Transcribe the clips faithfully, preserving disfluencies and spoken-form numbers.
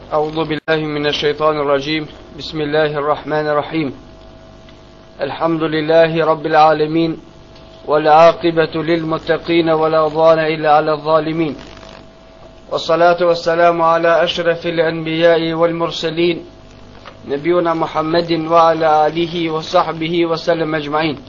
أعوذ بالله من الشيطان الرجيم. بسم الله الرحمن الرحيم. الحمد لله رب العالمين، والعاقبة للمتقين ولا عدوان إلا على الظالمين، والصلاة والسلام على أشرف الأنبياء والمرسلين نبينا محمد وعلى آله وصحبه وسلم أجمعين.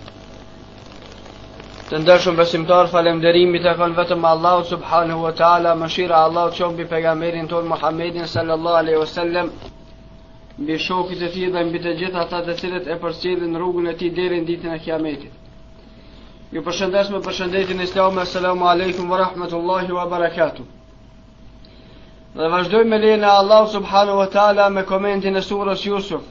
Të ndershëm besimtar, falënderimi të kanë vetëm Allahut subhanahu wa taala, mëshira e Allahut qoftë mbi pejgamberin ton Muhammedin sallallahu alaihi wasallam, mbi shokët e tij dhe mbi të gjithë ata të cilët e përcjellin rrugën e tij deri në ditën e Kiametit. Ju përshëndes me përshëndetjen islame. Assalamu alaikum wa rahmatullahi wa barakatuh. Dhe vazhdojmë me lejen e Allahut subhanahu wa taala me komentin e surës Yusuf.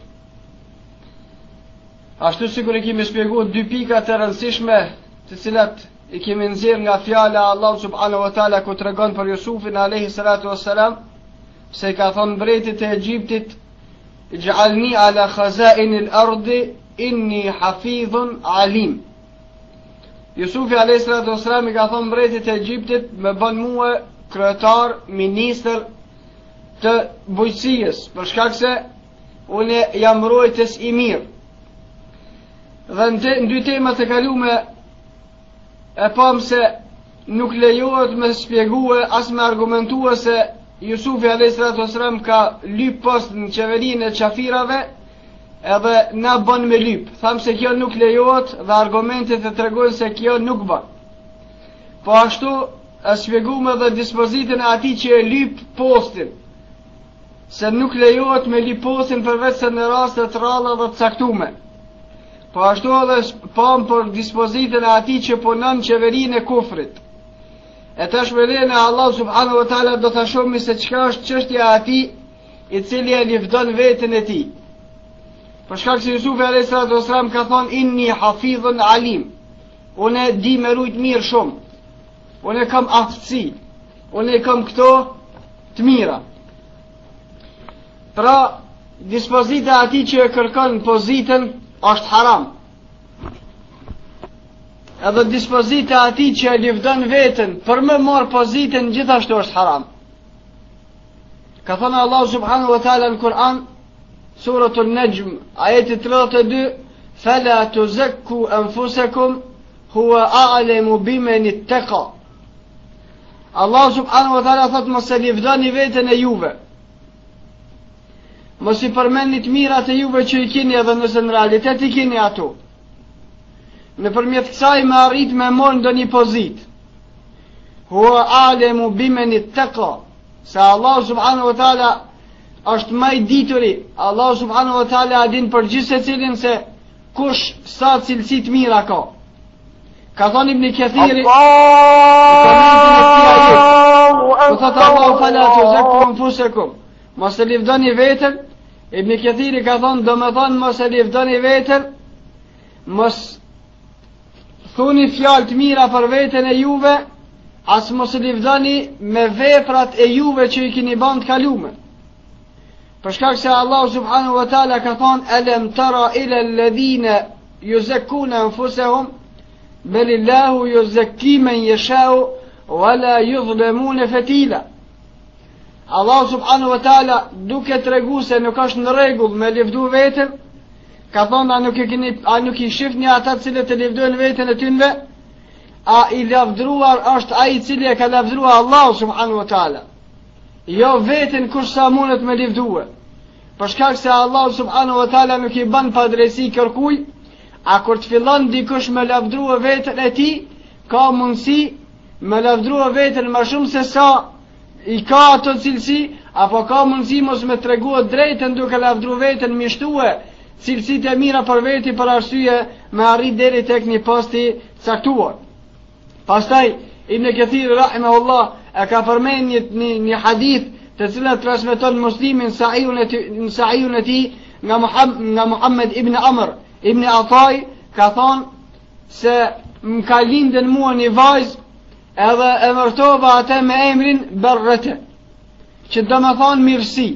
Ashtu sikur e kemi shpjeguar dy pika të rëndësishme të cilat i kemi nxjerrë nga fjala e Allahut subhanahu wa taala ku tregon për Jusufin alayhi salatu wassalam, se ka thënë mbretit e Egjiptit: "Ij'alni ala khaza'in al-ardi inni hafidhun alim." Jusufi alayhi salatu wassalam i ka thënë mbretit e Egjiptit: "Më bën mua kryetar, ministër të bujqësisë, për shkak se unë jam mbrojtës i mirë." Dhe në dy tema të kalume e pam se nuk lejohet me shpjegue as me argumentue se Jusufi alayhi salatu wassalam ka lyp post në qeverinë e qafirave, edhe na bën me lyp. Tham se kjo nuk lejohet dhe argumentet e tregojnë se kjo nuk bën. Po ashtu e shpjeguam edhe dispozitën e atij që e lyp postin, se nuk lejohet me lyp postin përveç se në raste të rralla dhe të caktuara. Po ashtu edhe pam për dispozitën e atij që punon qeverinë e kufrit. E tash me lejen e Allah subhanahu wa taala do ta shohim se çka është çështja e atij i cili e lëvdon veten e tij. Për shkak se Jusufi alayhi salatu wasalam ka thonë: "Inni hafidhun alim." Unë di me rujt mirë shumë. Unë kam aftësi. Unë kam këto të mira. Pra, dispozita e atij që e kërkon pozitën është haram. Edhe dispozita e atij që e lëvdon veten për më marr pozitën gjithashtu është haram. Ka thënë Allah subhanahu wa taala në Kur'an, suratul Najm, ajeti tridhjetë e dy: "Fala tuzakku anfusakum huwa a'lamu biman ittaqa." Allah subhanahu wa taala thotë: mos e lëvdoni veten e juve. Mos i përmendni të mirat e juve që i keni edhe nëse në realitet i keni ato. Në përmjet kësaj me arrit me mor ndonjë pozitë. Hua alemu bimen ittaqa. Se Allah subhanahu wa taala është më i dituri. Allah subhanahu wa taala din për gjithë secilin se kush sa cilësi të mira ka. Ka thonë Ibn Kathiri, po thotë Allahu: "Fala tuzakku anfusakum." Mos e lëvdoni veten. Ibn Kathiri ka thonë, do me thonë mos e lëvdoni veten, mos thuni fjalë të mira për veten e juve, as mos e lëvdoni me veprat e juve që i keni bën të kalume. Për shkak se Allah subhanahu wa taala ka thonë: "Alam tara ila alladhina yuzakkuna anfusahum balillahu yuzakki man yasha'u wa la yuzlamuna fatila." Allah subhanahu wa taala duke tregu se nuk është në rregull me lëvdu veten, ka thonë: "A nuk i keni, a nuk i shihni ata të cilët e lëvdojnë veten e tyre? A i lavdruar është ai i cili e ka lavdruar Allah subhanahu wa taala, jo veten kush sa mundet me lëvdue. Për shkak se Allah subhanahu wa taala nuk i bën padrejsi kërkuj, a kur të fillon dikush me lavdrua veten e tij, ka mundësi me lavdrua veten më shumë se sa i ka ato cilësi, apo ka mundësi mos me tregua drejtën duke lavdru veten, mishtue cilësitë e mira për veti për arsye me arrit deri tek një posti caktuar. Pastaj Ibn Kathir rahimahullah e ka përmend një, një, një hadith të cilën transmeton Muslimi në Sahihun e tij nga Muhammad, nga Muhammad ibn Amr ibn Ataj, ka thonë se më ka lindën mua një vajzë, edhe e mërtova atë me emrin Berrete, që do me thonë mirësi.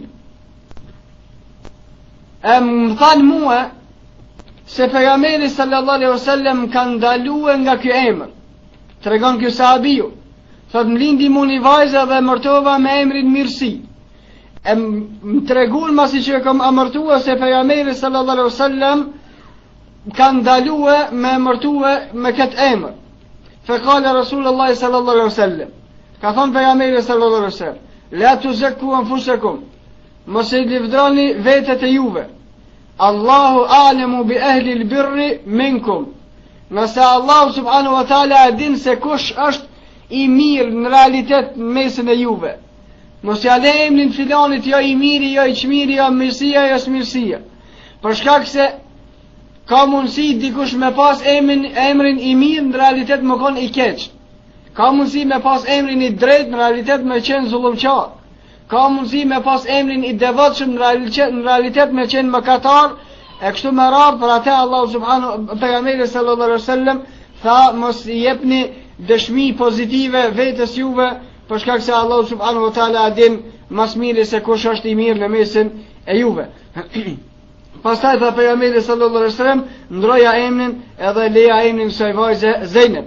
E më thanë mua se pejgamberi sallallahu alaihi wasallam ka ndaluar nga ky emër. Tregon ky sahabiu, thot më lindi mu një vajzë dhe mërtova me emrin mirësi. e më tregun masi që e kam amërtua se pejgamberi sallallahu alaihi wasallam kanë ndalue me emërtue me këtë emër. Fekale Rasulullah sallallahu alaihi wasallam, ka thonë pejgamberi sallallahu alaihi wasallam, la tuzakku anfusakum, mos i livdrani vetët e juve. Allahu a'lamu bi ahli al-birri minkum. Nëse Allah subhanahu wa taala e din se kush është i mirë në realitet në mesin e juve. Mos ja le emrin filanit, jo i miri, jo i çmiri, jo mirësia, jo smirësia. Për shkak se ka mundësi dikush me pas emrin, emrin i mirë në realitet më kon i keq. Ka mundësi me pas emrin i drejt në realitet me qenë zullumqar. Ka mundësi me pas emrin i devotshëm në realitet, në realitet me qenë mëkatar. E kështu me radhë, për atë Allah subhanahu pejgamberi sallallahu alaihi wasallam tha mos i jepni dëshmi pozitive vetes juve, për shkak se Allah subhanahu wa taala din mas miri se kush është i mirë në mesin e juve. Pastaj tha pejgamberi sallallahu alaihi wasallam, ndroja emrin edhe leja emrin kësaj vajze Zeynep.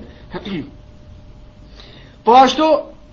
Po ashtu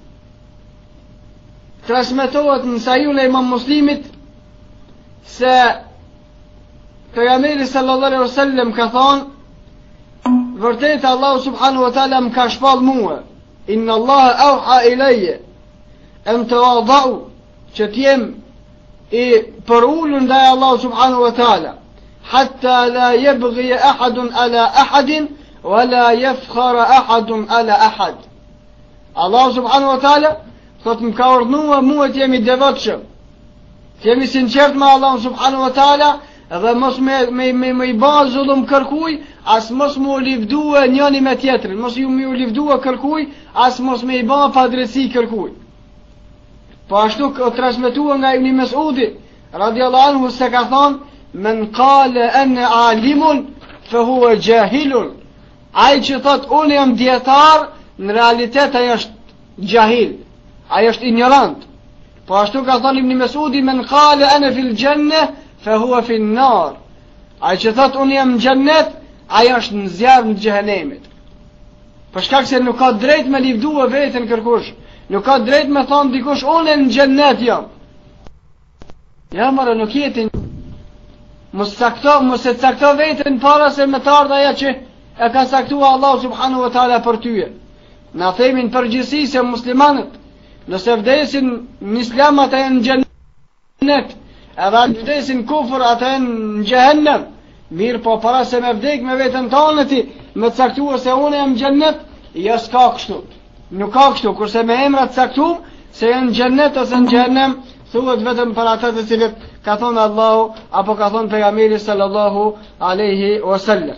transmetohet në Sahihun e Imam Muslimit se pejgamberi sallallahu alaihi wasallam ka thonë, vërtet Allah subhanahu wa taala më ka shpall mua, inna Allah auha ilaje an tawadau, që t'jem i përullun ndaj Allah subhanahu wa taala, hatta la yabghi ahadun ala ahadin wala yafkhara ahadun ala ahad. Allah subhanahu wa taala thot më ka urdhnuar mua t'jem i devotshëm, t'jem i sinqert me Allah subhanahu wa taala, dhe mos me me me, me i bë zullum kërkuj, as mos mu livdue njëni me tjetrin, mos ju me u livdue kërkuj, as mos me i bë padrejti kërkuj. Po ashtu ka transmetuar nga Ibn Mesudi radiallahu anhu se ka thonë, men qala ana alimun fa huwa jahilun. Ai që thot unë jam dietar, në realitet ai është jahil, ai është ignorant. Po ashtu ka thonë Ibn Mesudi, men qala ana fil janna fa huwa fi an-nar. Ai që thot unë jam në xhennet, ai është në zjarr në xhehenemit. Për shkak se nuk ka drejt me livdua veten kërkush, nuk ka drejt me thonë dikush unë në xhennet jam. Ja mara nuk jetin. Mos sakto, mos e cakto veten para se me të ardha ajo që e ka saktuar Allah subhanahu wa taala për ty. Na themin përgjithësi se muslimanët, nëse vdesin në islam ata janë në xhennet, edhe vdesin kufër ata janë në xhehenem. Mirë po para se me vdek me veten tonë ti, me caktuar se unë jam në xhennet, jo s'ka kështu. Nuk ka kështu, kurse me emra të caktuar se janë në xhennet ose në xhehenem, thuhet vetëm për ata të cilët ka thonë Allahu apo ka thonë pejgamberi sallallahu alaihi wasallam.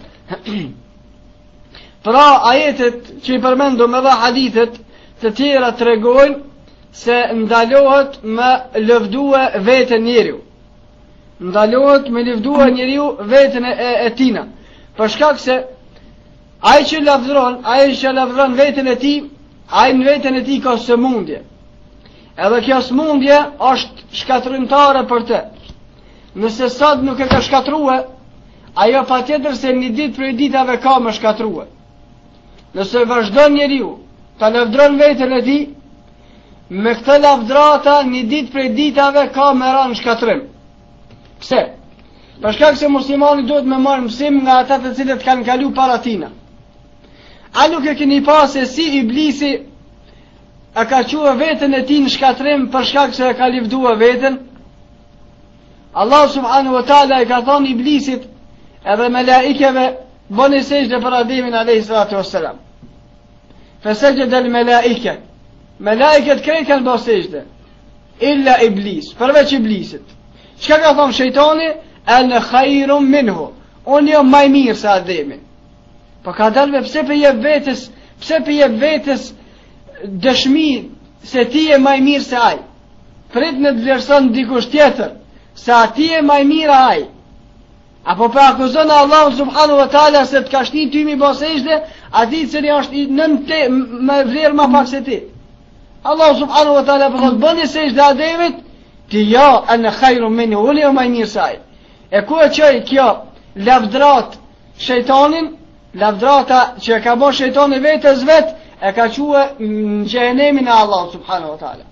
Pra ajetet që i përmendëm edhe hadithet të tjera tregojnë se ndalohet me lëvdue veten njeriu. Ndalohet me lëvdue njeriu veten e, e tina. Për shkak se ai që lavdron, ai që lavdron veten e tij, ai në veten e tij ka sëmundje. Edhe kjo sëmundje është shkatrimtare për të. Nëse sot nuk e ka shkatruar, ajo patjetër se një ditë prej ditave ka më shkatruar. Nëse vazhdon njeriu ta lavdron veten e tij, me këtë lavdrata një ditë prej ditave ka më rënë shkatrim. Pse? Për shkak se muslimani duhet me marrë mësim nga ata të cilët kanë kalu para tina. A nuk e keni pa se si iblisi e ka qua veten e tij në shkatrim për shkak se e ka livdua veten? Allah subhanahu wa taala i ka thonë iblisit edhe melaikeve, bëni sejdë për Ademin alayhi salatu wassalam. Fasajada al-malaika. Melaiket krejt kanë bërë sejdë, illa iblis, përveç iblisit. Çka ka thonë shejtani? Ana khairun minhu. Unë jam më i mirë se Ademi. Po ka dalë pse për jep vetes, pse për jep vetes dëshmi se ti je më i mirë se ai. Prit në të vlerëson dikush tjetër se ati je më i mirë ai. Apo për akuzon Allah subhanahu wa taala se të ka shtin ty mi bë sejdë, ati cili është i nën te më vlerë më pak se ti. Allah subhanahu wa taala po thot bëni sejdë Ademit, ti jo ana khairun minhu, unë jam më i mirë se ai. E ku e çoj kjo lavdrat shejtanin, lavdrata që e ka bërë shejtani vetes vet, e ka thue në xhenemin e Allah subhanahu wa taala.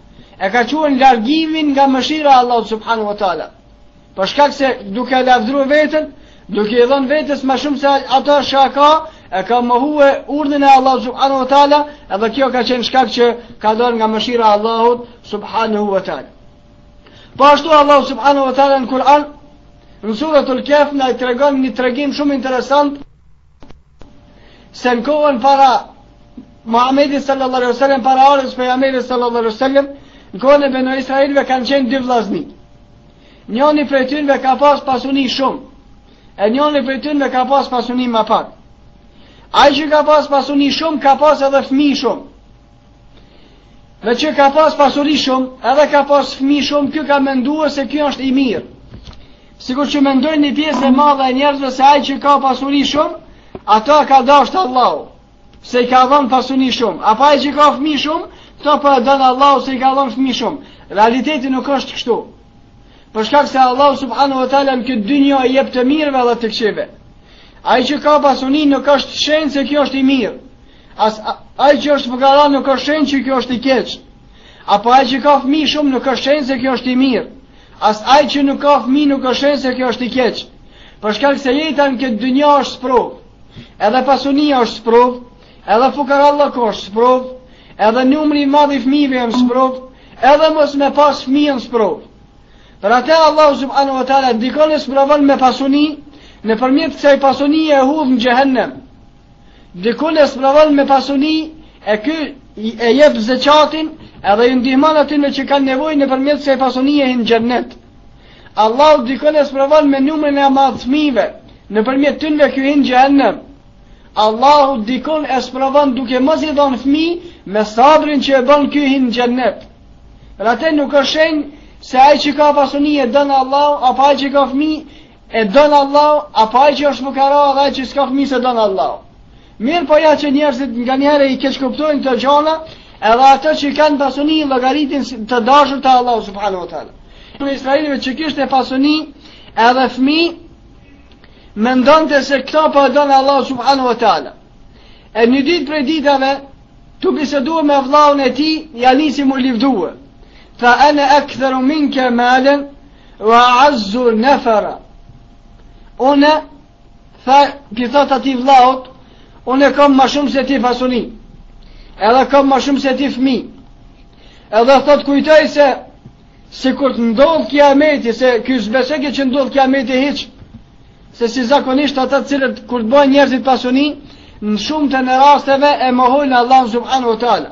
e ka quajtur largimin nga mëshira e Allahut subhanahu wa taala. Për shkak se duke lavdruar veten, duke i dhënë vetes më shumë se ato që ka, e ka mohue urdhën e Allahut subhanahu wa taala, edhe kjo ka qenë shkak që ka dalë nga mëshira e Allahut subhanahu wa taala. Po ashtu Allahu subhanahu wa taala në Kur'an, në suratul Kahf na tregon një tregim shumë interesant se në kohën para Muhamedit sallallahu alaihi wasallam, para orës pejgamberit sallallahu alaihi wasallam, në kohën e Beno Israilëve kanë qenë dy vllazni. Njëri prej tyre ka pas pasuni shumë, e njëri prej tyre ka pas pasuni më pak. Ai që ka pas pasuni shumë ka pas edhe fëmijë shumë. Dhe që ka pas pasuri shumë, edhe ka pas fëmijë shumë, ky ka menduar se ky është i mirë. Sikur që mendojnë një pjesë e madhe e njerëzve se ai që ka pasuri shumë, ato ka dashur Allahu, se i ka dhënë pasuni shumë. Apo ai që ka fëmijë shumë, to po e don Allahu se i ka dhënë fëmijë shumë. Realiteti nuk është kështu. Për shkak se Allahu subhanahu wa taala në këtë dynjë i jep të mirëve dhe të këqijve. Ai që ka pasuni nuk është shenjë se kjo është i mirë. As ai që është fukara nuk është shenjë që kjo është i keq. Apo ai që ka fëmijë shumë nuk është shenjë se kjo është i mirë. As ai që nuk ka fëmijë nuk është shenjë se kjo është i keq. Për shkak se jeta në këtë dynjë është sprov. Edhe pasunia është sprov, edhe fukarallëku është sprov, edhe numri i madh i fëmijëve është sprov, edhe mos me pas fëmijë është sprov. Për atë Allahu subhanahu wa taala dikon e sprovon me pasuni, nëpërmjet kësaj pasunie e hudh në xhehenem. Dikon e sprovon me pasuni, e ky e jep zakatin, edhe i ndihmon atyre që kanë nevojë nëpërmjet kësaj pasunie në xhennet. Allahu dikon e sprovon me numrin e madh fëmijëve, nëpërmjet tyre ky në xhehenem. Allahu dikon e sprovon duke mos i dhënë fëmijë me sabrin që e bën ky në xhennet. Për atë nuk është shenjë se ai që ka pasuni e don Allahu, apo ai që ka fëmijë e don Allahu, apo ai që është fukara dhe ai që s'ka fëmijë se don Allahu. Mirë po ja që njerëzit nganjëherë i keq kuptojnë këto gjëra, edhe ato që kanë pasuni llogaritin të dashur te Allahu subhanahu wa taala. Në Izraelëve që kishte pasuni edhe fëmijë, mendonte se këto po don Allahu subhanahu wa taala. E një ditë prej ditave, tu bisedua me vllahun e tij, ja nisi mu livdua. Tha ana aktharu minka malan wa a'azzu nafara. Unë, tha, pi thot ati vllaut, unë kam ma shumë se ti pasuni, edhe kam ma shumë se ti fëmi. Edhe thot kujtoj se, se kur të ndodh kiameti, se ky s'beseke që ndodh kiameti hiq, se si zakonisht ata të cilët kur të bëjnë njerëzit pasuni, në shumë të në rasteve e mohojnë Allah subhanahu wa taala.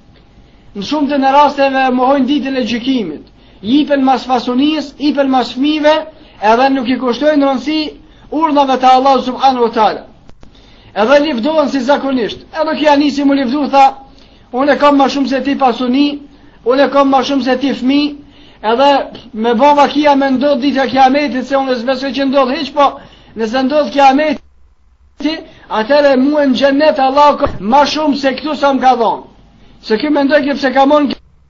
Në shumë të në rasteve e mohojnë ditën e gjykimit. Jipen mas pasunis, jipen mas fëmijëve, edhe nuk i kushtojnë rëndësi urdhave të Allah subhanahu wa taala. Edhe livdohen si zakonisht. Edhe kja nisi mu livdu, tha, unë kam ma shumë se ti pasuni, unë kam ma shumë se ti fëmi, edhe me bova kia me ndodh dita kiametit, se unë s'besoj që ndodh hiq, po nëse ndodh kiametit, atëre mu e në gjennet Allah ka ma shumë se këtu sa më ka dhonë. Se kjo me ndoj këpse ka mon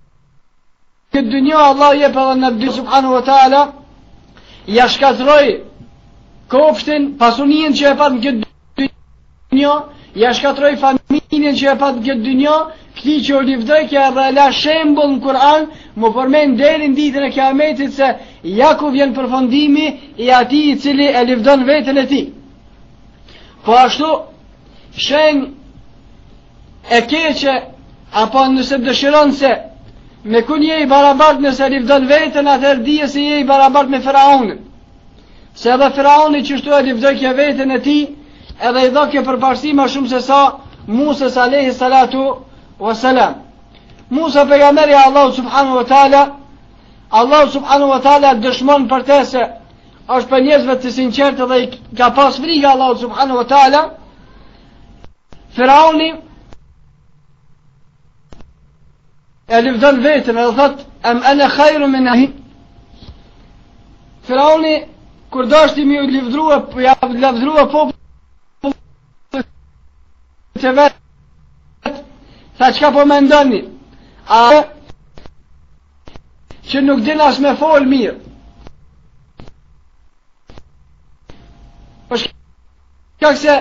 këtë dynjo, Allah jep edhe në bëdi subhanahu wa ta'ala, ja shkatroj kopshtin, pasunien që e pat në këtë dynjo, ja shkatroj familjen që e pat në këtë dynjo, këti që u livdoj kja dhe la shembol në Kur'an, më përmen deri në ditën e kiametit se ja ku vjen përfundimi i ati i cili e livdon vetën e ti. Po ashtu, shenj e keqe, apo nëse dëshiron se me kun je i barabart nëse livdon vetën, atër dije se je i barabart me Firaunit. Se edhe Firauni që shtu e livdoj kja vetën e ti, edhe i dho kjo përparsi ma shumë se sa Musës alayhi salatu wa salam. Musa pejgamberi Allahu subhanahu wa taala, Allahu subhanahu wa taala dëshmon për te se është për njerëzve të sinqertë dhe i ka pas frikë Allahu subhanahu wa taala. Firauni e livdon vetën edhe thot am ana khairu min ahi. Firauni kur dashti mi u livdrua, ja livdrua popull të vetë, tha qka po me ndoni, a që nuk din as me fol mirë. Për shkak se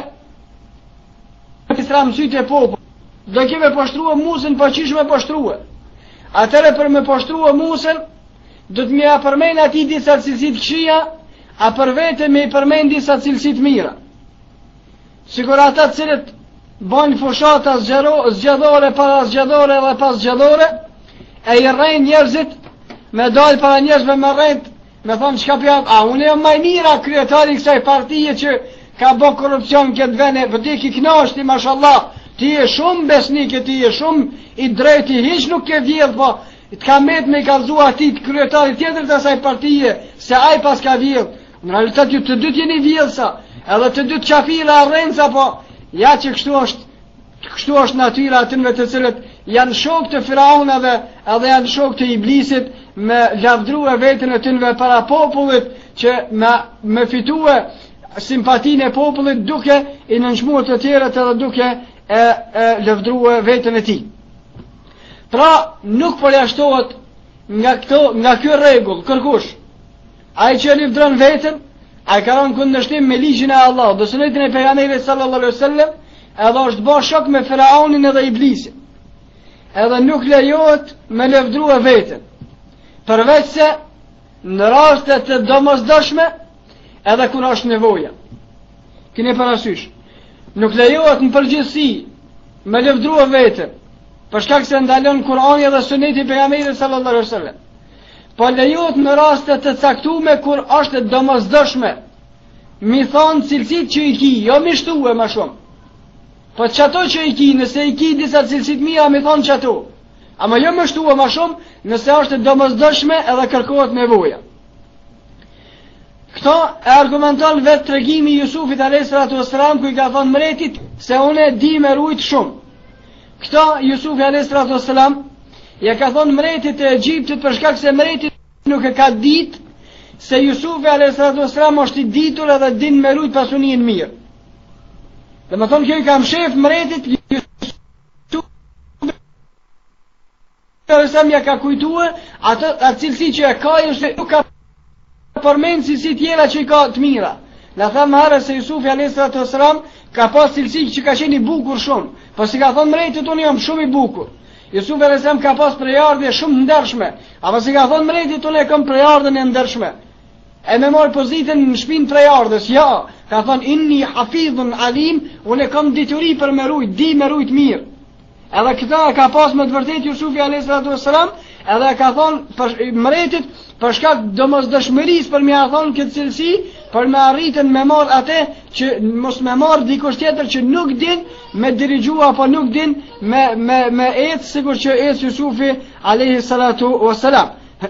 pisra mësyt e popull, do kime poshtruhe Musën, po qish me poshtruhe. atëre për me poshtruo Musën, do të më përmend atij disa cilësi të këqija, a për vete me i përmend disa cilësi të mira. Sikur ata të cilët bojnë fushata zgjedhore para zgjedhore dhe pas zgjedhore, e i rrejnë njerëzit me dalë para njerëzve me rrejt, me thonë qka pjam, a unë e maj mira kryetari kësaj partije që ka bo korupcion këtë vene, për ti ki knashti, mashallah, ti e shumë besnike, ti e shumë i drejti, hiq nuk ke vjedh, po të ka met me i kalzua ti të kryetari tjetër të asaj partije, se aj pas ka vjedh. Në realitet ju të dytë jeni vjedhsa, edhe të dytë qafira arrenca, po ja që kështu është, kështu është natyra atynve të cilët janë shok të firaunave edhe janë shok të iblisit, me lavdrua vetën e tynve para popullit që me, me fitue simpatinë e popullit duke i nënçmuar të tjerët edhe duke e, e lavdrua vetën e tij. Pra nuk përjashtohet nga këto, nga ky rregull kërkush. Ai që lavdron vetën, ai ka rënë kundërshtim me ligjin e Allahut, dhe sunetin e pejgamberit sallallahu alaihi wasallam, edhe është bërë shok me Firaunin edhe Iblisin. Edhe nuk lejohet me lavdrua vetën. Përveç se në raste të domosdoshme edhe kur është nevoja. Keni parasysh, nuk lejohet në përgjithësi me lavdrua vetën, për shkak se ndalon Kurani dhe Suneti i pejgamberit sallallahu alaihi wasallam. Po lejohet në raste të caktuara kur është domosdoshme. Mi thonë cilësit që i ki, jo mi shtuhe ma shumë. Po çato që i ki, nëse i ki disa cilësit mira, mi thonë çato. Ama jo më shtuhe ma shumë, nëse është domosdoshme edhe kërkohet nevoja. Këto e argumenton vetë tregimi i Jusufit alayhis salatu wassalam, ku i ka thonë mretit se unë di me rujt shumë. Këto Jusufi alayhis salatu wassalam ja ka thonë mretit e Egjiptit për shkak se mretit nuk e ka ditë se Jusufi alayhis salatu wassalam është i ditur edhe din me rujt pasuninë mirë. Dhe më thonë kjo i kam shef mretit Jusufi alayhis ja ka kujtue atë, atë cilësi që e ka, është nuk ka përmend cilësi tjera që i ka të mira. La thamë herë se Jusufi alayhis salatu wassalam ka pas cilësi që ka qenë i bukur shumë, po si ka thonë mretit unë jam shumë i bukur. Jusufi alayhis salam ka pas prejardhje shumë ndershme, apo si ka thonë mretit unë e kam prejardhjen e ndershme. E me marë pozitën në shpinë prejardhës, ja, ka thonë inni hafidhun alim, unë e kam dituri për me rujt, di me rujt mirë. Edhe këta ka pas me të vërtet Jusufi alayhis salam, edhe ka thonë mretit për shkak domosdoshmërisë për m'ia thonë këtë cilësi, për me arritën me marr atë që mos me marr dikush tjetër që nuk din me dirigjua apo nuk din me me me ecë sikur që ecë Jusufi alayhis salatu wassalam.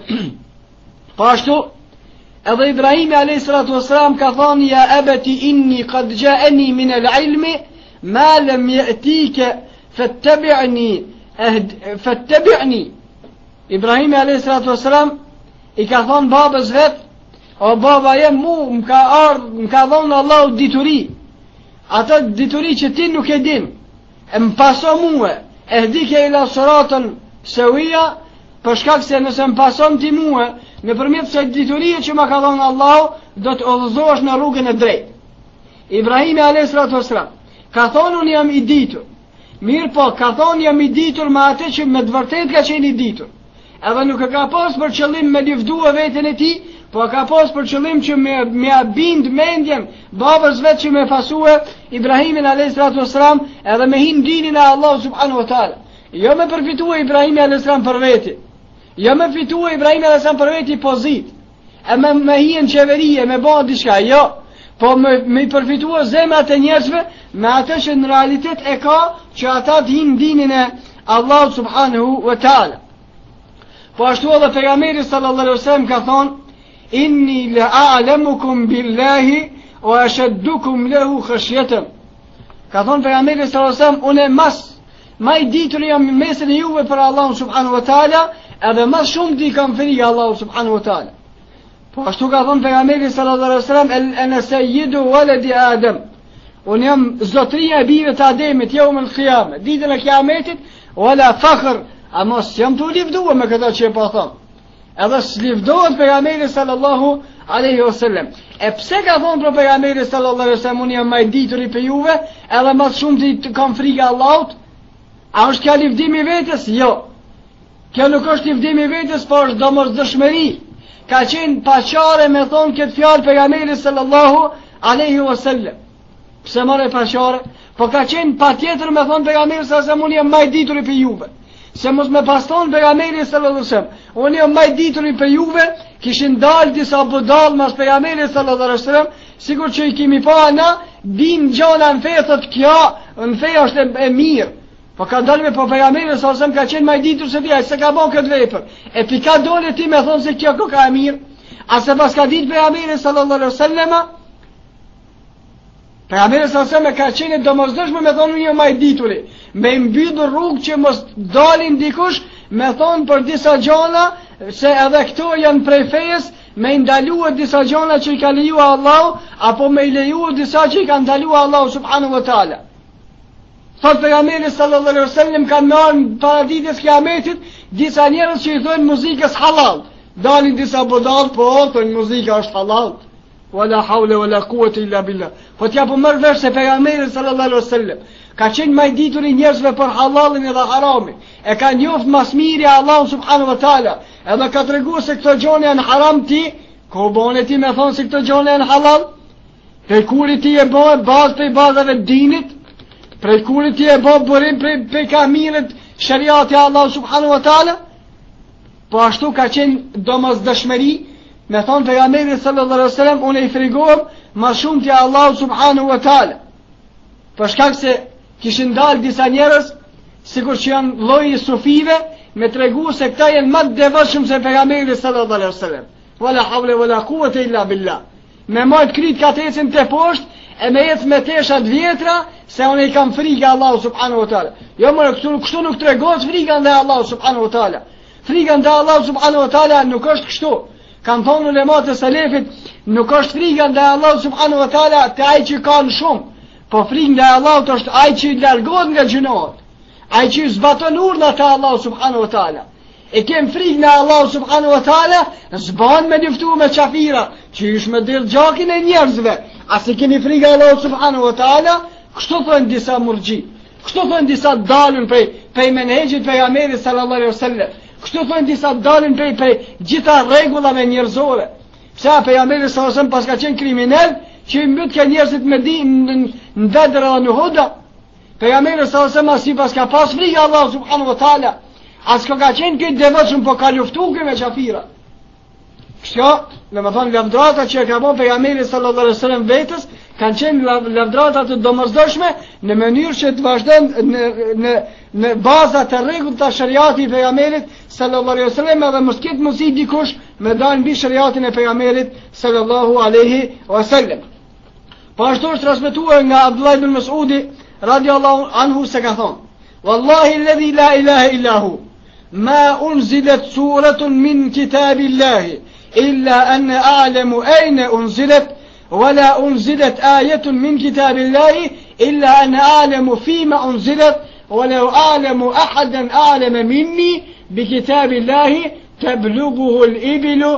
Po ashtu edhe Ibrahimi alayhis salatu wassalam ka thonë ja abati inni qad ja'ani min al-ilmi ma lam ya'tika fattabi'ni fattabi'ni. Ibrahimi alayhis salatu wassalam i ka thonë babës vetë, o baba jem mu, më ka ardhë, më ka dhonë Allahu dituri, atë dituri që ti nuk e din, e më paso muë, e hdike ila suratën sewia, për shkak se nëse më pason ti muë, në përmjet se diturie që më ka dhonë Allahu, do të udhëzohesh në rrugën e drejtë. Ibrahimi alayhis salatu wassalam ka thonë unë jam i ditur, mirë po, ka thonë jam i ditur me atë që me të vërtet ka qenë i ditur. Edhe nuk e ka pas për qëllim me lëvdua veten e tij, po ka pas për qëllim që me me bind mendjen babës vet që me pasue Ibrahimin alayhis salatu wassalam, edhe me hin dinin e Allahut subhanahu wa taala. Jo me përfitua Ibrahimi alayhis salam për veti. Jo me fitua Ibrahimi alayhis salam për veti pozit. E me me hin qeverie, me bë diçka, jo. Po me me përfitua zemrat e njerëzve me atë që në realitet e ka, që ata të hin dinin e Allahut subhanahu wa taala. Po ashtu edhe pejgamberi sallallahu alaihi wasallam ka thonë inni la a'lamukum billahi wa ashaddukum lahu khashyatan. Ka thonë pejgamberi sallallahu alaihi wasallam unë mas më i ditur jam mesin e juve për Allahun subhanahu wa taala, edhe më shumë di kam frikë Allahut subhanahu wa taala. Po ashtu ka thonë pejgamberi sallallahu alaihi wasallam ana sayyidu waladi Adam. Unë jam zotëria e bijve të Ademit yawm al-qiyamah, ditën e kiametit, wala fakhr. A mos jam të livdua me këta që e pa thonë. Edhe s'livdohet pejgamberi sallallahu alaihi wasallam. E pse ka thonë për pejgamberi sallallahu alaihi wasallam unë jam më i ditur i për juve, edhe më shumë të kam frikë Allahut? A është ka livdimi vetes? Jo. Kjo nuk është i vdimi vetës, por është domosdoshmëri. Ka qenë paqare me thonë këtë fjalë pejgamberit sallallahu alaihi wasallam. Pse more paqare? Po ka qenë patjetër me thonë pejgamberi sallallahu alaihi wasallam, unë jam më i ditur për juve. Se mos me paston pejgamberi sallallahu alaihi wasallam, unë jam më i ditur për juve, kishin dalë disa budall mas pejgamberit sallallahu alaihi wasallam, sikur që i kemi pa na, dim gjona në fe, thot kjo, në fe është e, e mirë. Po ka dalë me po pejgamberi sallallahu alaihi wasallam ka qenë më i ditur se ti, ai se ka bën këtë vepër. E pika dole ti me thonë se kjo ka e mirë. A se pas ka ditë pejgamberi sallallahu alaihi wasallam, pejgamberi sallallahu alaihi wasallam ka qenë domosdoshmë me thonë unë jam më i dituri. Me mbyll rrugë që mos dalin dikush me thonë për disa gjona se edhe këto janë prej fejes, me ndaluar disa gjona që i ka lejuar Allahu, apo me i lejuar disa që i ka ndaluar Allahu subhanahu wa taala. Thot pejgamberi sallallahu alaihi wasallam kanë marrë para ditës kiametit disa njerëz që i thonë muzikës halal. Dalin disa budall, po thonë muzika është halal. Wala hawla wala quwwata illa billah. Po t'ja po marr vesh se pejgamberi sallallahu alaihi wasallam ka qenë më i ditur i njerëzve për halalin edhe haramin. E ka njoft mas miri Allahu subhanahu wa taala. Edhe ka treguar se këto gjëra janë haram ti, ko bone ti me thonë se këto gjëra janë halal? Prej kuri ti e bëhe bazë për bazave dinit, prej kuri ti e bëhe burim për, për kamirët shariati Allahu subhanahu wa taala? Po ashtu ka qenë domosdoshmëri, me thonë pejgamberi sallallahu alaihi wasallam, unë i frigohem ma shumë të Allahu subhanahu wa taala. Për shkak se kishin dalë disa njerëz, sikur që janë lloji sufive, me tregu se këta janë më të devotshëm se pejgamberi sallallahu alaihi wasallam. Wala hawla wala quwwata illa billah. Me mojt krit ka të ecin të poshtë, e me ecë me teshat vjetra, se unë i kam frikë Allahu subhanahu wa taala. Jo më kështu, kështu nuk tregohet frika ndaj Allahu subhanahu wa taala. Frika ndaj Allahu subhanahu wa taala nuk është kështu. Kanë thonë ulemat e selefit, nuk është frika ndaj Allahu subhanahu wa taala te ai që kanë shumë, po frika ndaj Allahut është ai që largohet nga gjinohet, ai që zbaton urdhat e Allahu subhanahu wa taala. E kem frikë në Allahu subhanahu wa taala, zban me luftu me qafira, që ish me dirë gjakin e njerëzve. A se keni frikë Allahu subhanahu wa taala, kështu thënë disa murgji, kështu thënë disa dalën prej prej menhegjit pejgamberit sallallahu alaihi wasallam. Kështu thënë disa dalin prej prej gjitha rregullave njerëzore. Pse pejgamberi sallallahu alaihi wasallam pas ka qenë kriminal, që i mbyt ka njerëzit me di në Bedr dhe në Uhud. Pejgamberi sallallahu alaihi wasallam sipas ka pas frikë Allahu subhanahu wa taala. As ka qenë këtë devotshëm, po ka luftu këtë me qafira. Kështu, në më thonë lavdrata që e ka bon pejgamberi sallallahu alaihi wasallam vetës, kanë qenë lavdrata të domosdoshme në mënyrë që të vazhdojnë në, në, në bazat e rregullt të shariatit i pejgamberit sallallahu alaihi wasallam, edhe mos ketë mundësi dikush me dalë mbi shariatin e pejgamberit sallallahu alaihi wasallam. Po ashtu është transmetuar nga Abdullah ibn Mas'udi radiallahu anhu se ka thonë: Wallahi alladhi la ilaha illa hu, ma unzilet suratun min kitabillahi illa an a'lamu ayna unzilet, wala unzilet ayatun min kitabillahi illa an a'lamu fima unzilet, ولو أعلم أحدا أعلم مني بكتاب الله تبلغه الإبل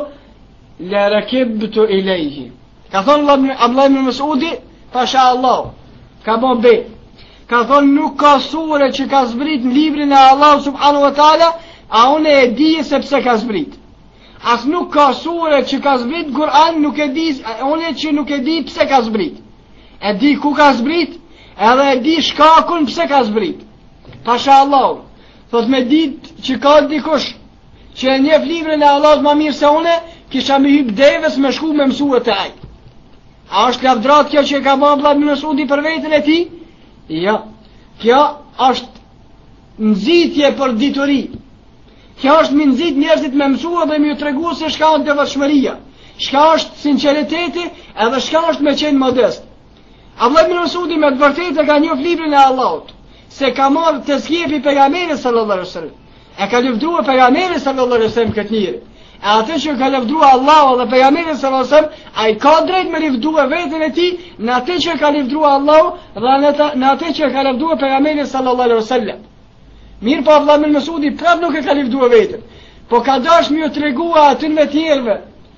لركبت إليه. Ka thonë Abdullah ibn Mas'udi, pasha Allah, ka bon be, ka thonë nuk ka sure që ka zbrit në librin e Allah subhanahu wa taala, a une e di sepse ka zbrit. As nuk ka sure që ka zbrit Kur'an, nuk e di, une që nuk e di pse ka zbrit. E di ku ka zbrit, edhe e di shkakun pse ka zbrit. Pasha Allah, thot me dit që ka dikush që e njeh librin e Allahut më mirë se une, kisha me hyp devës me shku me mësue të aj. A është lavdrat kjo që e ka bën Abdullah ibn Mas'udi për veten e tij? Jo. Kjo është nxitje për dituri. Kjo është mi nxit njerëzit me mësue dhe mi u tregu se çka është devotshmëria, çka është sinqeriteti, edhe çka është me qenë modest. Abdullah ibn Mas'udi me të vërtetë ka njoh librin e Allahut, se ka marrë të skjepi pejgamberit sallallahu alaihi wasallam. E ka lëvdruar pejgamberin sallallahu alaihi wasallam këtë njeri. E atë që ka lëvdruar Allahu dhe pejgamberi sallallahu alaihi wasallam, ai ka drejt me lëvdruar veten e tij në atë që ka lëvdruar Allahu dhe në atë që ka lëvdruar pejgamberi sallallahu alaihi wasallam. Mirë po Abdullah ibn Mas'udi prap nuk e ka lëvdruar veten, po ka dashur më u tregua aty me tjerëve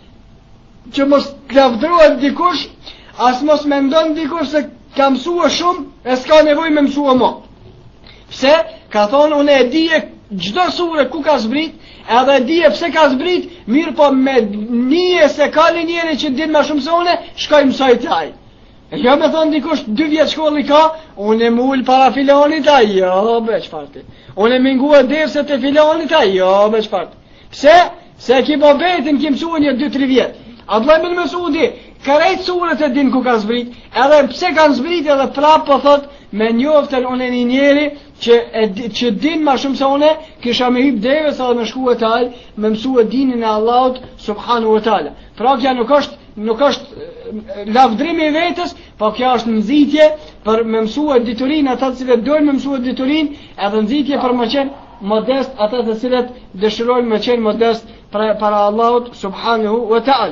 që mos lëvdrohet dikush, as mos mendon dikush se ka mësuar shumë, e s'ka nevojë me mësuar më. Pse? Ka thonë unë e di gjdo sure ku ka zbrit, edhe dije pse ka zbrit, mirë po me nije se ka një njeri që din ma shumë se une, shkoj mësoj taj. E jo me thonë dikush dy vjetë shkolli ka, unë e mull para filonit a, jo be qfarti. Unë e mingua derse të filonit a, jo be qfarti. Pse? Se ki po betin ki mësu një dy tri vjetë. A të lajme në mësu di, kërejt surët e din ku ka zbrit, edhe pse kanë zbrit edhe prap po thot, me njoftën unë e një njeri që, e, që din ma shumë se une, kisha me hyp deve sa dhe me shku e tal, me mësu e dinin e Allahut subhanu wa ta'ala. Pra kja nuk është, nuk është lavdrimi i vetës, po kja është nëzitje për me mësu e diturin, ata të cilët dojnë me mësu e diturin, edhe nëzitje për me qenë modest, ata të cilët dëshirojnë me qenë modest para, para Allahut subhanahu wa ta'ala.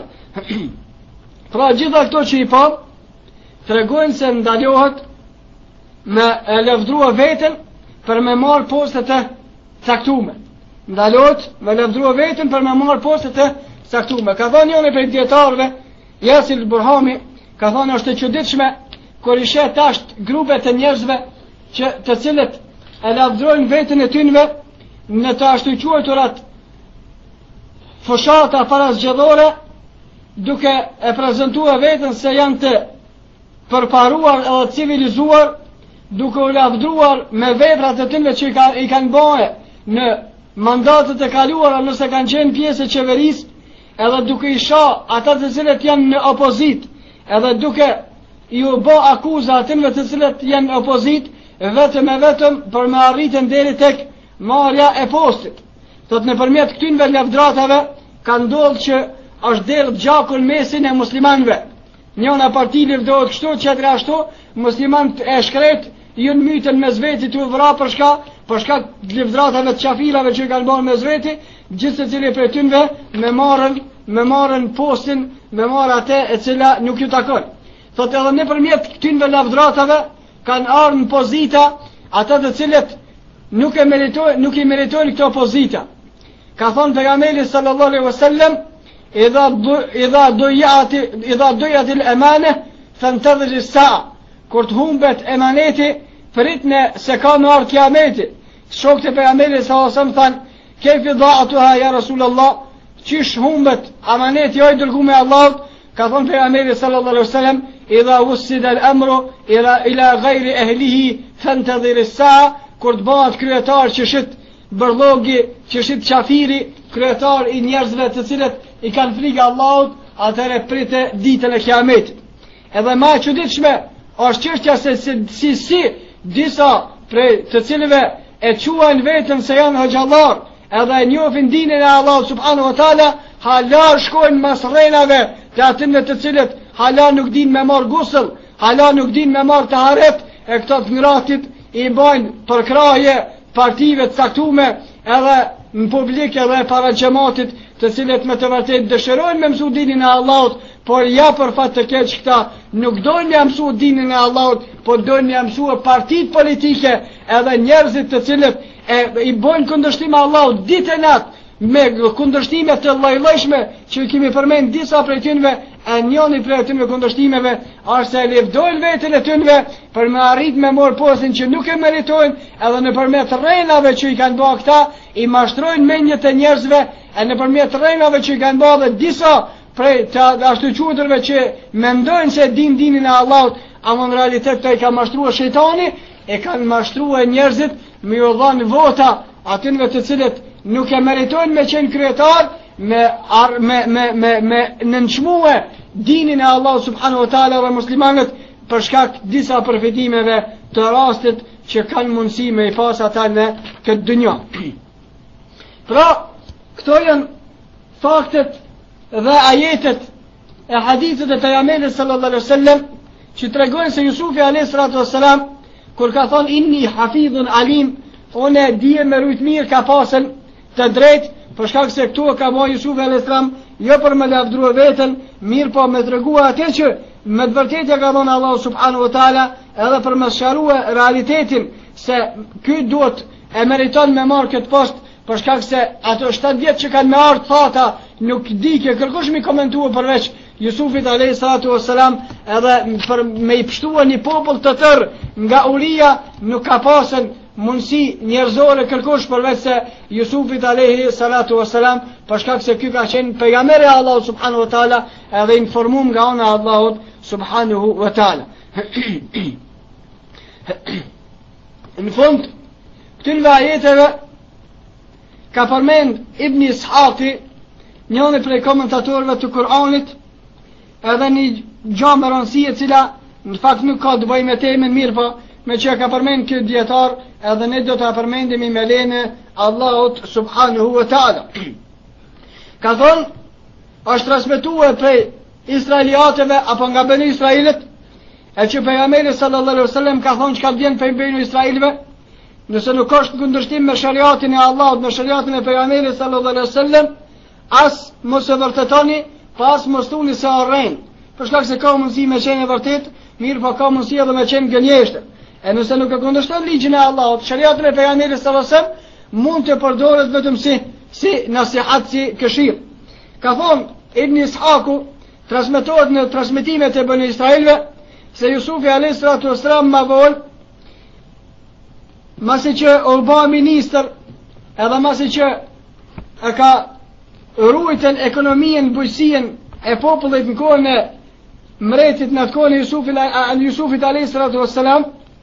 Pra gjitha këto që i pa, të regojnë se ndaljohet me e lefdrua vetën për me marë postet e caktume. Ndalot me lefdrua vetën për me marë postet e caktume. Ka thonë njëne për djetarve, Jasil Burhami, ka thonë është e qëditshme, kër i shet ashtë grupet e njerëzve që të cilët e lefdrojnë vetën e tynve në të ashtu quajturat fushata faras gjedhore, duke e prezentua vetën se janë të përparuar edhe civilizuar, duke u lavdruar me veprat e tynve që i, ka, i kanë bëhe në mandatet e kaluara nëse kanë qenë pjesë e qeverisë, edhe duke i sha ata të cilët janë në opozit, edhe duke i u bë akuza atynve të cilët janë në opozit, vetëm e vetëm për me arritën deri tek marrja e postit. Thot në përmjet këtynve lavdratave ka ndodhë që është delë gjakun mesin e muslimanve. Njëna parti lëvdohet kështu, qetra ashtu, muslimant e shkret, jënë mytën me zveti të vra për shka, për shka lëvdratave të qafilave që kanë bërë me zveti, gjithë të cili për tynve me marën, me marën postin, me marë ate e cila nuk ju takon. Thot edhe në përmjet këtynve lavdratave kanë arë në pozita ata të cilët nuk, e meritojnë, nuk i meritojnë këto pozita. Ka thonë pejgamberi sallallahu alaihi wasallam, idha idha dujati idha dujati al-amana fantadhir as-sa'a. Kur të humbet emaneti, pritne se ka në ardhë kiameti. Shokët e pejgamberit sallallahu alaihi wasallam thanë, "Kayfa dha'atuha ya Rasulullah?" Qish humbet amaneti oj dërguar me Allahut? Ka thonë pejgamberi sallallahu alaihi wasallam, "Idha wusida al-amru ila ila ghayri ahlihi fantadhir as-sa'a." Kur të bëhet kryetar që shit bërlogi, që shit qafiri, kryetar i njerëzve të cilët i kanë frikë Allahut, atëre prite ditën e kiametit. Edhe ma e çuditshme është çështja se si si, si disa prej të cilëve e quajnë veten se janë hoxhallar, edhe e njohin dinën e Allahut subhanahu wa taala, hala shkojnë mas rrenave të atyre të cilët hala nuk din me marr gusëll, hala nuk din me marr taharet, e këto të ngratit i bajnë përkraje partive të caktume edhe në publik edhe para xhamatit, të cilët me të vërtet dëshirojnë me mësu dinin e Allahut, por ja për fat të keq këta nuk dojnë me mësu dinin e Allahut, por dojnë me mësu partit politike edhe njerëzit të cilët e, i bojnë kundërshtim e Allahut ditë e natë, me kundërshtime të lloj-llojshme që kemi përmend disa prej tynve, e njëni prej tynve kundërshtimeve është se lëvdojnë veten e tynve për me arrit me mor postin që nuk e meritojnë, edhe nëpërmjet rrenave që i kanë bërë këta, i mashtrojnë mendjet e njerëzve, e nëpërmjet rrenave që i kanë bërë dhe disa prej të ashtu quajturve që mendojnë se din dinin e Allahut, ama në realitet këta i ka mashtruar shejtani, e kanë mashtruar njerëzit me u dhënë vota atynve të cilët nuk e meritojnë me qenë kryetar, me, ar, me, me, me, me nënçmue dinin e Allah subhanahu wa ta'ala dhe muslimanët për shkak disa përfitimeve të rastit që kanë mundësi me i pas ata në këtë dynja. Pra, këto janë faktet dhe ajetet e hadithet e pejgamberit sallallahu alaihi wasallam që tregojnë se Jusufi alayhi salatu wassalam kur ka thonë inni hafidhun alim, unë dije me rujt mirë ka pasën të drejt, për shkak se këtu ka marrë Jusufi alayhis salam jo për me lavdruar veten, mirë po me tregua atë që me të vërtetë ka dhënë Allahu subhanahu wa taala, edhe për me sqaruar realitetin se ky duhet e meriton me marrë këtë post, për shkak se ato shtatë vjet që kanë me ardh thata nuk di që kërkush mi komentua përveç Jusufit alayhis salatu wassalam, edhe për me i pshtua një popull të tërë nga uria nuk ka pasën mundësi njerëzore kërkosh përveç se Jusufit alayhi salatu wassalam, për shkak se ky ka qenë pejgamberi i Allahut subhanahu wa taala, edhe informuar nga ana e Allahut subhanahu wa taala. Në fund, këtyre ajeteve ka përmend Ibn Ishaqi, njëri prej komentatorëve të Kur'anit, edhe një gjë me rëndësi e cila në fakt nuk ka të bëjë me temën, mirë po me që ka përmend këtë dietar, edhe ne do ta përmendemi me lenë Allahut subhanahu wa taala. Ka thonë, është transmetuar prej israeliatëve apo nga Bani Israilit, e që pejgamberi sallallahu alaihi wasallam ka thonë çka vjen prej Bani Israilëve, nëse nuk është në kundërshtim me shariatin e Allahut, me shariatin e pejgamberit sallallahu alaihi wasallam, as mos e vërtetoni, pas mos thuni se arren. Për shkak se ka mundësi me qenë e vërtet, mirë po ka mundësi edhe me qenë gënjeshtër. E nëse nuk e kundërshton ligjin e Allahut, shariatin e pejgamberit sallallahu alaihi wasallam, mund të përdoret vetëm si si nasihat, si këshill. Ka thonë Ibn Ishaqu, transmetohet në transmetimet e Bani Israilëve, se Jusufi alayhi salatu wassalam ma vol, masi që u bë ministër, edhe masi që e ka ruajtën ekonominë, bujqësinë e popullit në kohën e mretit në atë kohën e Jusufit, Jusufit alayhi salatu wassalam,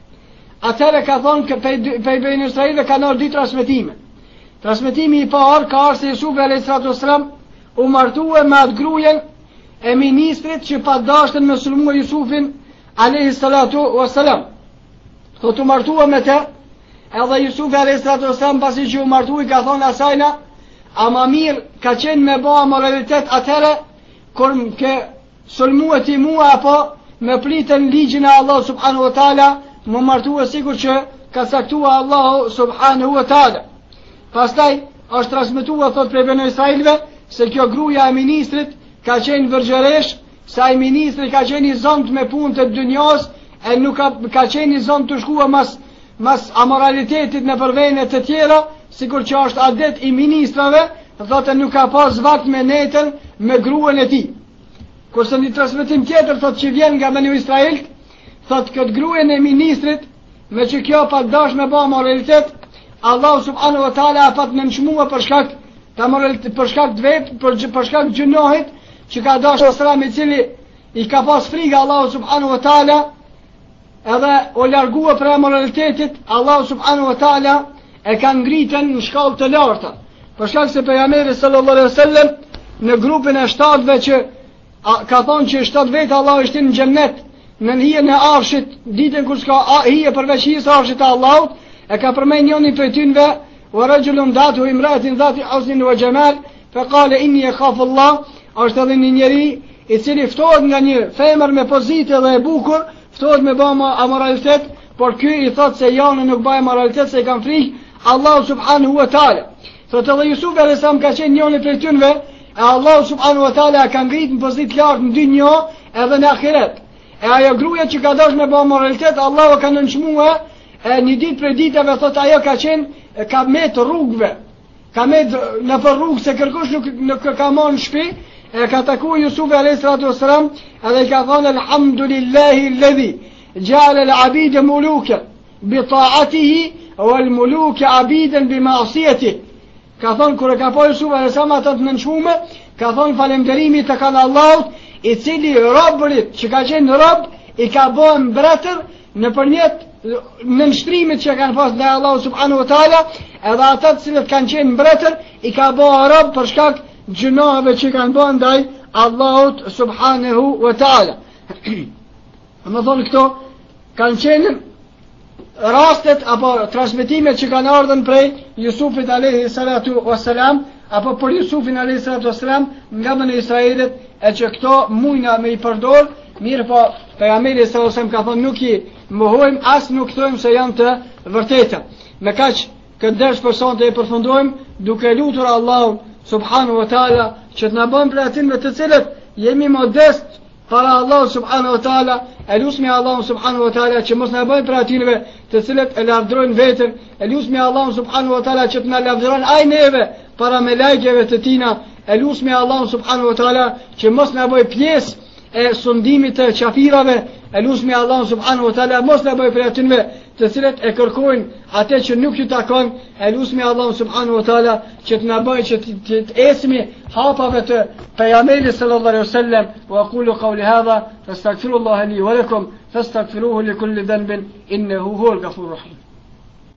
atëherë ka thonë që pej Bani Israilëve ka nërë dy transmetime. Transmetimi i parë ka arë se Jusufi alayhi salatu wassalam u martue me atë grujen e ministrit që pa dashtën me sulmua Jusufin alayhi salatu wassalam. Thot u martue me te, edhe Jusufi alayhi salatu wassalam pasi që u martue ka thonë asajna, ama mirë ka qenë me ba moralitet atëherë, kur ke sulmua ti mua apo me pritën ligjin e Allah subhanahu wa taala, më martua sikur që ka saktua Allahu subhanahu wa taala. Pastaj është transmetuar thot prej Bani Israilëve se kjo gruaja e ministrit ka qenë vërgjëresh, se ai ministri ka qenë i zontë me punë të dunjos, e nuk ka, ka qenë i zontë të shkuar mas mas amoralitetit në përvene të tjera, sikur që është adet i ministrave, thotë nuk ka pas vakt me netën me gruën e tij. Kurse një transmetim tjetër thot që vjen nga Bani Israil, thot këtë gruën e ministrit, me që kjo pa dash me ba moralitet, Allah subhanahu wa taala pat nënçmua për shkak të moralitet, për shkak të vep, për, për shkak të gjunohit që ka dash Osram, i cili i ka pas frikë Allah subhanahu wa taala, edhe o largua për moralitetit, Allah subhanahu wa taala e ka ngritën në shkallë të larta. Për shkak se pejgamberi sallallahu alaihi wasallam në grupin e shtatëve që a, ka thonë që shtatë vetë Allah ishte në xhennet, në hijen e arshit, ditën kur s'ka hije përveç hijes arshit të Allahut, e ka përmend njëri prej tyre, wa rajulun datu imra'atin dhati husnin wa jamal, fa qala inni akhafu Allah, është edhe një njeri i cili ftohet nga një femër me pozitë dhe e bukur, ftohet me bë amoralitet, por ky i thot se janë nuk bëjë moralitet se i kanë frikë Allah subhanahu wa taala. Thotë edhe Jusuf alayhis salam ka qenë njëri prej tyre, e Allah subhanahu wa taala ka ngritur në pozitë lartë në dynjë edhe në ahiret. E ajo gruaja që ka dashur me bë moralitet, Allah ka nënçmuar, e një ditë prej ditëve thotë ajo ka qenë ka met rrugëve. Ka met në për rrugë se kërkush nuk nuk ka marrë në shtëpi, e ka takuar Jusuf alayhis salatu wassalam, edhe ka thënë alhamdulillahi alladhi ja'ala al-'abida muluka bi ta'atihi wal muluka 'abidan bi ma'siyatihi. Ka thonë kur e ka po Jusuf alayhis salam atë të nënçmuar, ka thonë falënderimi të kanë Allahut, i cili robërit që ka qenë rob i ka bën mbretër nëpërmjet në nështrimit që kanë pas ndaj Allahu subhanahu wa taala, edhe ata të cilët kanë qenë mbretër i ka bën rob për shkak gjunoheve që kanë bën ndaj Allahut subhanahu wa taala. Më thonë këto kanë qenë rastet apo transmetimet që kanë ardhur prej Jusufit alayhi salatu wassalam, apo për Jusufin alayhi salatu wassalam nga Bani Israilit, e që këto mujna me i përdor, mirë po pejgamberi sallallahu alaihi wasallam ka thonë nuk i mohojmë, as nuk thojmë se janë të vërteta. Me kaq këtë ders për sonte e përfundojmë duke lutur Allahun subhanahu wa taala që të na bën për atinve të cilët jemi modest para Allahut subhanahu wa taala, e lusmi Allahun subhanahu wa taala që mos na bëjë për atinve të cilët e lavdrojnë veten, e lusmi Allahun subhanahu wa taala që të na lavdëron ai neve para me lajkeve të tina, e lusmi Allahun subhanahu wa taala që mos na bëjë pjesë e sundimit të qafirave, e lusmi Allahun subhanahu wa taala mos na bëjë për atinve të cilët e kërkojnë atë që nuk ju takon, e lusmi Allahu subhanahu wa taala që të na bëjë që të ecmi hapave të pejgamberit sallallahu alaihi wasallam. Wa aqulu qawli hadha fastaghfirullaha li wa lakum fastaghfiruhu li kulli dhanbin innahu huwal ghafurur rahim.